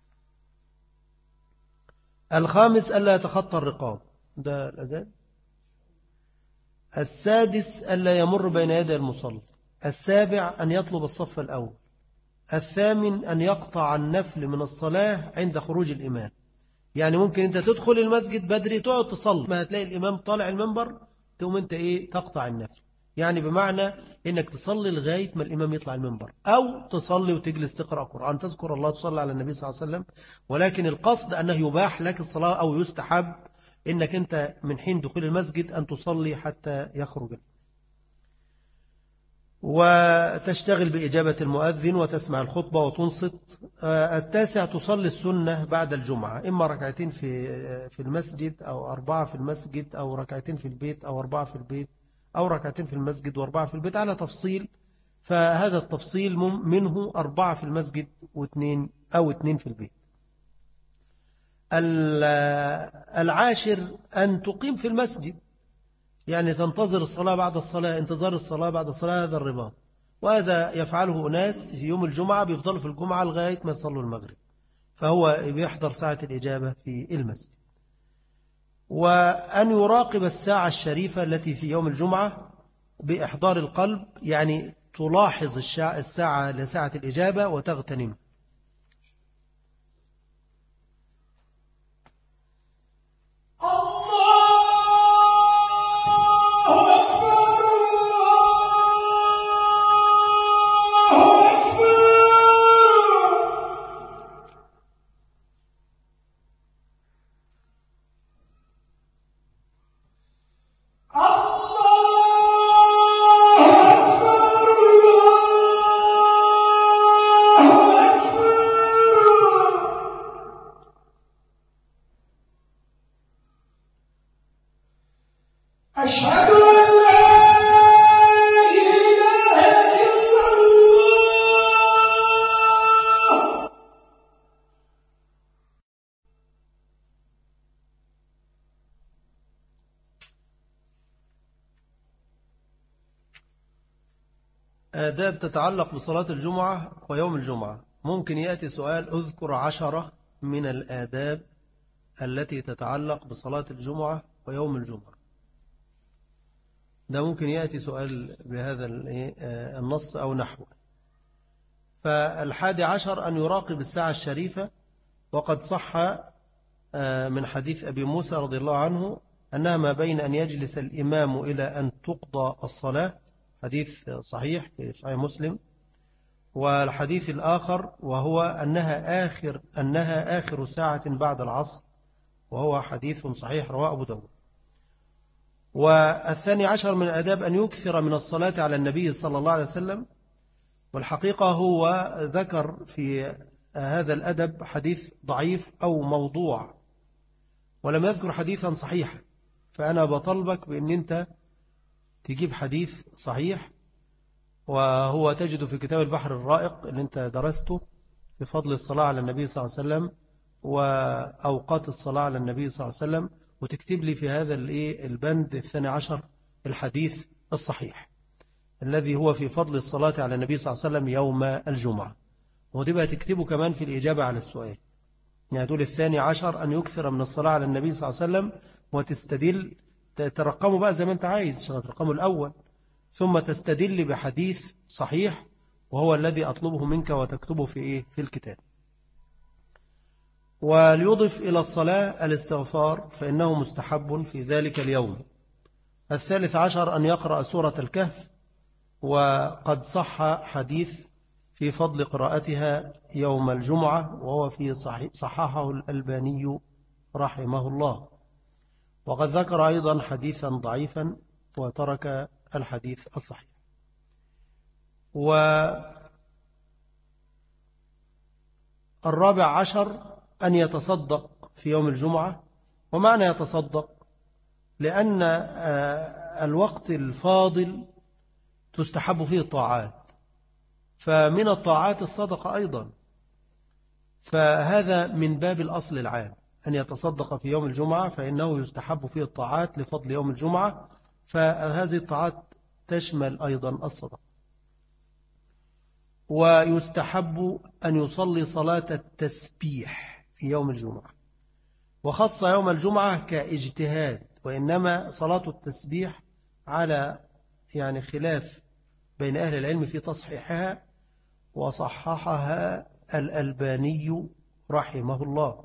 الخامس ألا يتخطى الرقاب، ده الأذان. السادس ألا يمر بين يدي المصلي. السابع أن يطلب الصف الأول. الثامن أن يقطع النفل من الصلاة عند خروج الإمام. يعني ممكن أنت تدخل المسجد بدري تقعد تصلي، ما هتلاقي الإمام طالع المنبر تقوم أنت تقطع النفل. يعني بمعنى أنك تصلي لغاية ما الإمام يطلع المنبر، أو تصلي وتجلس تقرأ قرآن، تذكر الله، تصلي على النبي صلى الله عليه وسلم. ولكن القصد أنه يباح لك الصلاة، أو يستحب أنك أنت من حين دخول المسجد أن تصلي حتى يخرج، وتشتغل بإجابة المؤذن وتسمع الخطبة وتنصت. التاسع تصلي السنة بعد الجمعة، إما ركعتين في المسجد، أو 4 في المسجد، أو ركعتين في البيت، أو 4 في البيت، أو ركعتين في المسجد و4 في البيت، على تفصيل. فهذا التفصيل منه 4 في المسجد و2 أو 2 في البيت. العاشر أن تقيم في المسجد، يعني تنتظر الصلاة بعد الصلاة، انتظار الصلاة بعد الصلاة، هذا الرباط. وهذا يفعله أناس في يوم الجمعة، بيفضلوا في الجمعة لغاية ما يصلوا المغرب، فهو بيحضر ساعة الإجابة في المسجد. وأن يراقب الساعة الشريفة التي في يوم الجمعة بإحضار القلب، يعني تلاحظ الساعة لساعة الإجابة وتغتنم. أشهد أن لا إله إلا الله. آداب تتعلق بصلاة الجمعة ويوم الجمعة. ممكن يأتي سؤال: أذكر 10 من الآداب التي تتعلق بصلاة الجمعة ويوم الجمعة. ده ممكن يأتي سؤال بهذا النص أو نحوه. فال11 أن يراقب الساعة الشريفة، وقد صح من حديث أبي موسى رضي الله عنه أنها ما بين أن يجلس الإمام إلى أن تقضى الصلاة، حديث صحيح في صحيح مسلم. والحديث الآخر وهو أنها آخر ساعة بعد العصر، وهو حديث صحيح رواه أبو داود. وال12 من الآداب أن يكثر من الصلاة على النبي صلى الله عليه وسلم. والحقيقة هو ذكر في هذا الأدب حديث ضعيف أو موضوع، ولم يذكر حديثا صحيحا. فأنا بطلبك بأن أنت تجيب حديث صحيح، وهو تجد في كتاب البحر الرائق اللي أنت درسته في فضل الصلاة على النبي صلى الله عليه وسلم وأوقات الصلاة على النبي صلى الله عليه وسلم، وتكتب لي في هذا البند 12 الحديث الصحيح الذي هو في فضل الصلاة على النبي صلى الله عليه وسلم يوم الجمعة. ودي بقى تكتبه كمان في الإجابة على السؤال، يعني تقول 12 أن يكثر من الصلاة على النبي صلى الله عليه وسلم، وتستدل ترقمه بقى زي ما أنت عايز، ترقمه الأول ثم تستدل بحديث صحيح وهو الذي أطلبه منك وتكتبه في الكتاب. وليضف إلى الصلاة الاستغفار فإنه مستحب في ذلك اليوم. 13 أن يقرأ سورة الكهف، وقد صح حديث في فضل قراءتها يوم الجمعة، وهو في صححه الألباني رحمه الله. وقد ذكر أيضا حديثا ضعيفا وترك الحديث الصحيح. والرابع عشر أن يتصدق في يوم الجمعة. ومعنى يتصدق لأن الوقت الفاضل تستحب فيه الطاعات، فمن الطاعات الصدقة أيضا، فهذا من باب الأصل العام أن يتصدق في يوم الجمعة، فإنه يستحب فيه الطاعات لفضل يوم الجمعة، فهذه الطاعات تشمل أيضا الصدقة. ويستحب أن يصلي صلاة التسبيح في يوم الجمعة، وخص يوم الجمعة كاجتهاد، وإنما صلاة التسبيح على خلاف بين أهل العلم في تصحيحها، وصححها الألباني رحمه الله.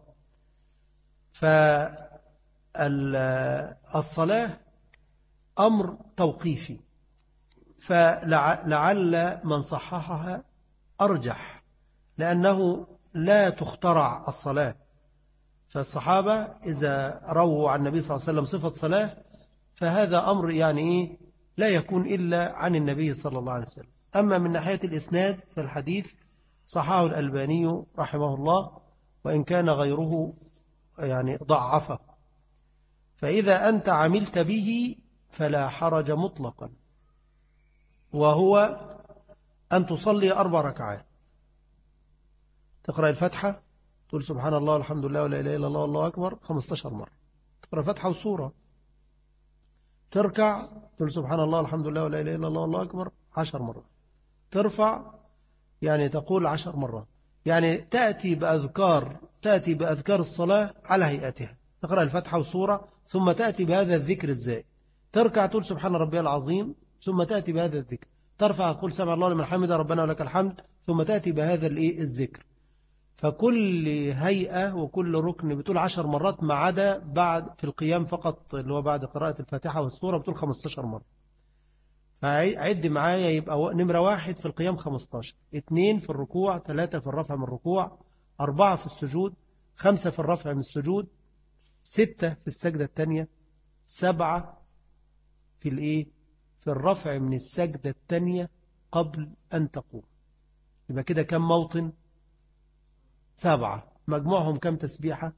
فالصلاة أمر توقيفي، فلعل من صححها أرجح، لأنه لا تخترع الصلاة. فالصحابة إذا رووا عن النبي صلى الله عليه وسلم صفة صلاة فهذا أمر لا يكون إلا عن النبي صلى الله عليه وسلم. أما من ناحية الإسناد فالحديث صححه الألباني رحمه الله، وإن كان غيره ضعفه. فإذا أنت عملت به فلا حرج مطلقا، وهو أن تصلي 4 ركعات، تقرأ الفاتحة، تقول سبحان الله الحمد لله ولا إله إلا الله والله أكبر 15 مرة، تقرأ فاتحة وسورة، تركع تقول سبحان الله الحمد لله ولا إله إلا الله والله أكبر 10 مرات، ترفع تقول 10 مرات، تأتي بأذكار الصلاة على هيئتها، تقرأ الفاتحة وسورة ثم تأتي بهذا الذكر الزائد، تركع تقول سبحان ربي العظيم ثم تأتي بهذا الذكر، ترفع تقول سمع الله لمن حمده ربنا ولك الحمد ثم تأتي بهذا الذكر. فكل هيئة وكل ركن بتقول 10 مرات، ما عدا بعد في القيام فقط اللي هو بعد قراءة الفاتحة والسورة بتقول 15 مرة. فعد معايا، يبقى نمرة 1 في القيام 15، 2 في الركوع، 3 في الرفع من الركوع، 4 في السجود، 5 في الرفع من السجود، 6 في السجدة الثانية، 7 في الرفع من السجدة الثانية قبل أن تقوم. يبقى كده كم موطن؟ 7. مجموعهم كم تسبيحة؟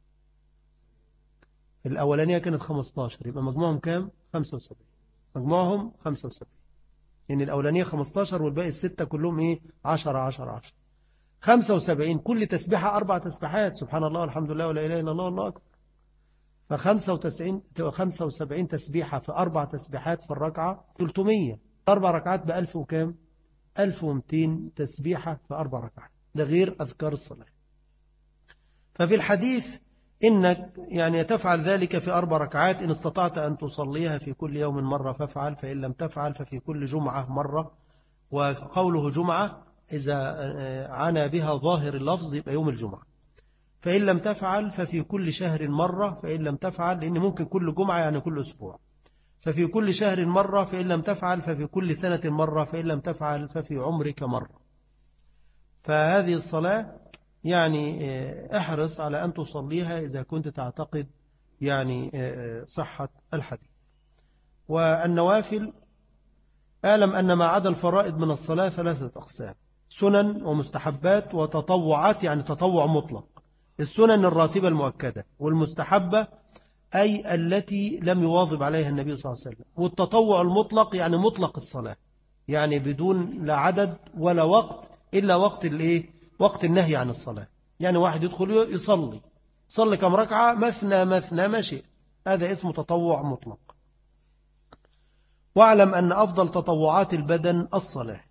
الأولانية كانت 15، يبقى مجموعهم كم؟ 75. مجموعهم 75، الأولانية 15 والباقي 6 كلهم 10 10 10 75. كل تسبيحة 4 تسبيحات، سبحان الله والحمد لله ولا إله إلا الله والله أكبر. ف75 تسبيحة في 4 تسبيحات في الركعة 300، 4 ركعات ب1000 وكام؟ 1200 تسبيحة في 4 ركعات، ده غير أذكار الصلاة. ففي الحديث إنك تفعل ذلك في 4 ركعات، إن استطعت أن تصليها في كل يوم مرة فافعل، فإن لم تفعل ففي كل جمعة مرة. وقوله جمعة إذا عنا بها ظاهر اللفظ يبقى يوم الجمعة. فإن لم تفعل ففي كل شهر مرة، فإن لم تفعل، لأن ممكن كل جمعة كل أسبوع، ففي كل شهر مرة، فإن لم تفعل ففي كل سنة مرة، فإن لم تفعل ففي عمرك مرة. فهذه الصلاة احرص على أن تصليها إذا كنت تعتقد صحة الحديث. والنوافل، أعلم أن ما عدا الفرائض من الصلاة 3 أقسام: سنن ومستحبات وتطوعات، تطوع مطلق. السنن الراتبة المؤكدة، والمستحبة أي التي لم يواظب عليها النبي صلى الله عليه وسلم، والتطوع المطلق مطلق الصلاة، بدون لا عدد ولا وقت إلا وقت النهي عن الصلاة. واحد يدخل يصلي كم ركعة، مثنى ماشي، هذا اسمه تطوع مطلق. واعلم أن أفضل تطوعات البدن الصلاة.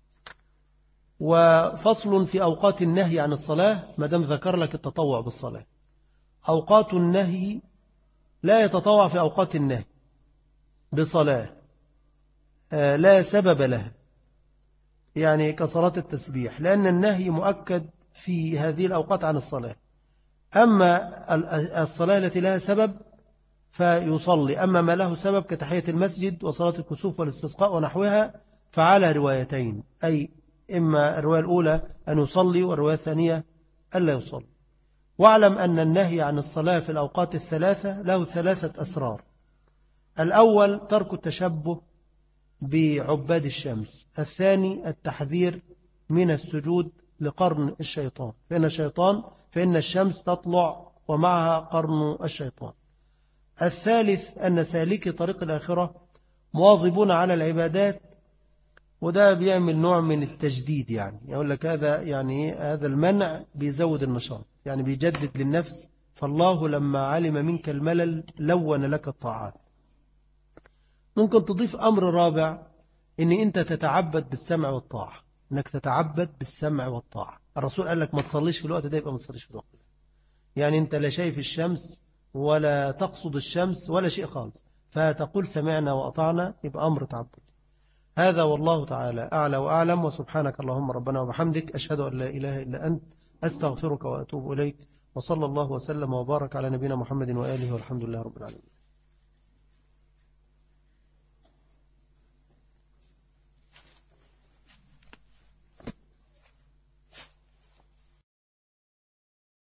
وفصل في أوقات النهي عن الصلاة، ما دام ذكر لك التطوع بالصلاة. أوقات النهي لا يتطوع في أوقات النهي بصلاة، لا سبب لها، يعني كصلاة التسبيح، لأن النهي مؤكد في هذه الأوقات عن الصلاة. أما الصلاة التي لها سبب فيصلي، أما ما له سبب كتحية المسجد وصلاة الكسوف والاستسقاء ونحوها فعلى روايتين، أي إما الرواية الأولى أن يصلي والرواية الثانية ألا يصلي. واعلم أن النهي عن الصلاة في الأوقات الثلاثة له 3 أسرار. الأول ترك التشبه بعباد الشمس، الثاني التحذير من السجود لقرن الشيطان، فإن الشمس تطلع ومعها قرن الشيطان. الثالث أن سالكي طريق الآخرة مواظبون على العبادات، وده بيعمل نوع من التجديد، يعني يقول لك هذا يعني هذا المنع بيزود النشاط، يعني بيجدد للنفس. فالله لما علم منك الملل لون لك الطاعات. ممكن تضيف أمر رابع، إن أنت تتعبد بالسمع والطاعة، إنك تتعبد بالسمع والطاعة. الرسول قال لك ما تصليش في الوقت ده، يبقى ما تصليش في الوقت ده. يعني أنت لا شايف الشمس ولا تقصد الشمس ولا شيء خالص، فتقول سمعنا وأطعنا، يبقى أمر تعبد. هذا والله تعالى أعلى وأعلم. وسبحانك اللهم ربنا وبحمدك، أشهد أن لا إله إلا أنت، أستغفرك وأتوب إليك. وصلى الله وسلم وبارك على نبينا محمد وآله، والحمد لله رب العالمين.